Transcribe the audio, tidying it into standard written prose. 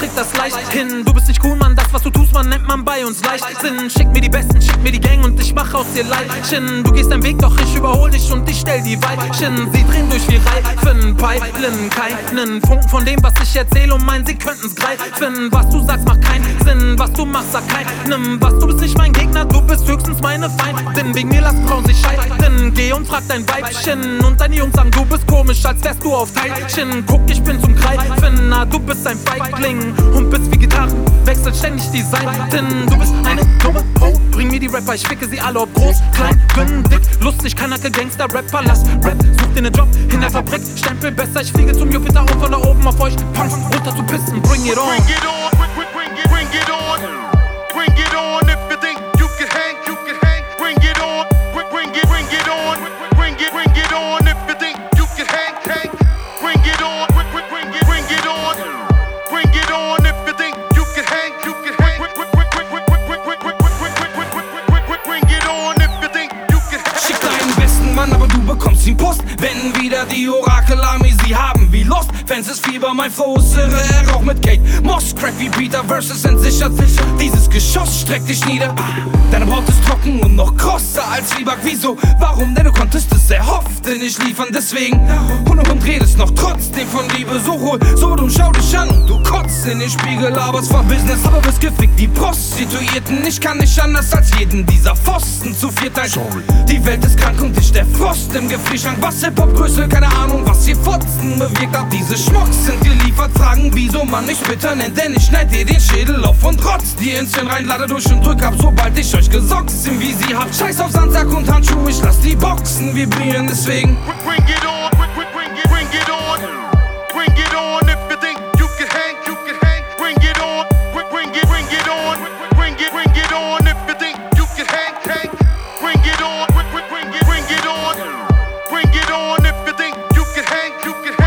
krieg das leicht hin. Du bist nicht cool, Mann, das was du tust, man nennt man bei uns Leichtsinn. Schick mir die Besten, schick mir die Gang und ich mach aus dir Leitchen. Du gehst deinen Weg, doch ich überhol dich und ich stell die Weibchen. Sie drehen durch wie Reifen, peilen keinen Funken von dem, was ich erzähl und meinen, sie können's greifen. Was du sagst, macht keinen Sinn, was du machst, sag keinem was. Du bist nicht mein Gegner, du bist höchstens meine Feindin. Wegen mir lassen Frauen sich scheiden. Geh und frag dein Weibchen und deine Jungs sagen, du bist komisch, als wärst du auf Teilchen. Guck, ich bin zum Greifen, na du bist ein Feigling und bist wie Gitarren, wechselt ständig die Seiten. Du bist eine dumme Ho, bring mir die Rapper, ich ficke sie alle ob groß, klein, dünn, dick, lustig, Kanake, Gangster, Rapper, lass Rap, such dir ne Job in der Fabrik, Stempel besser, ich fliege zum Jupiter und von da oben auf euch, Punks runter zu pissen, bring it on. Bring it on, bring it on, bring it on, if you think you can hang, bring it on, bring it on, bring it on, if you think you can hang, bring it on, bring it on, bring it on, if you think you can hang, bring it on, if you think you can hang. Schick deinen besten Mann, aber du bekommst ihn Post, wenn wieder die Orakel-Armee sie haben wie Lost. Fans ist Fieber, mein Flow ist irre, er raucht mit Kate Moss. Crack wie Peter versus entsichert, dieses Geschoss streckt dich nieder. Deine Haut ist trocken und noch krosser als Zwieback. Wieso? Warum? Denn du konntest es erhoffte nicht liefern, deswegen. Und redest noch trotzdem von Liebe, so hol, so du schau dich an und du kotzt in den Spiegel, laberst von Business, aber bist gefickt wie Prostituierten. Ich kann nicht anders als jeden dieser Pfosten zu viert ein. Die Welt ist krank und ich der Frost im Gefrierschrank. Was Hip-Hop-Größe, keine Ahnung, was ihr Fotzen bewirkt habt. Diese Schmucks sind geliefert, fragen wieso man mich bitter nennt, denn ich schneid dir den Schädel auf und rotz dir ins Hirn rein, lade durch und drück ab, sobald ich euch gesockt sind, wie sie habt. Scheiß auf Sandsack und Handschuhe, ich lass die Boxen vibrieren, deswegen Bring it on, bring it on, bring it on, if you think you can hang, bring it on, bring it on, bring it on, if you think you can hang, bring it on, bring it on, bring it on, if you think you can hang.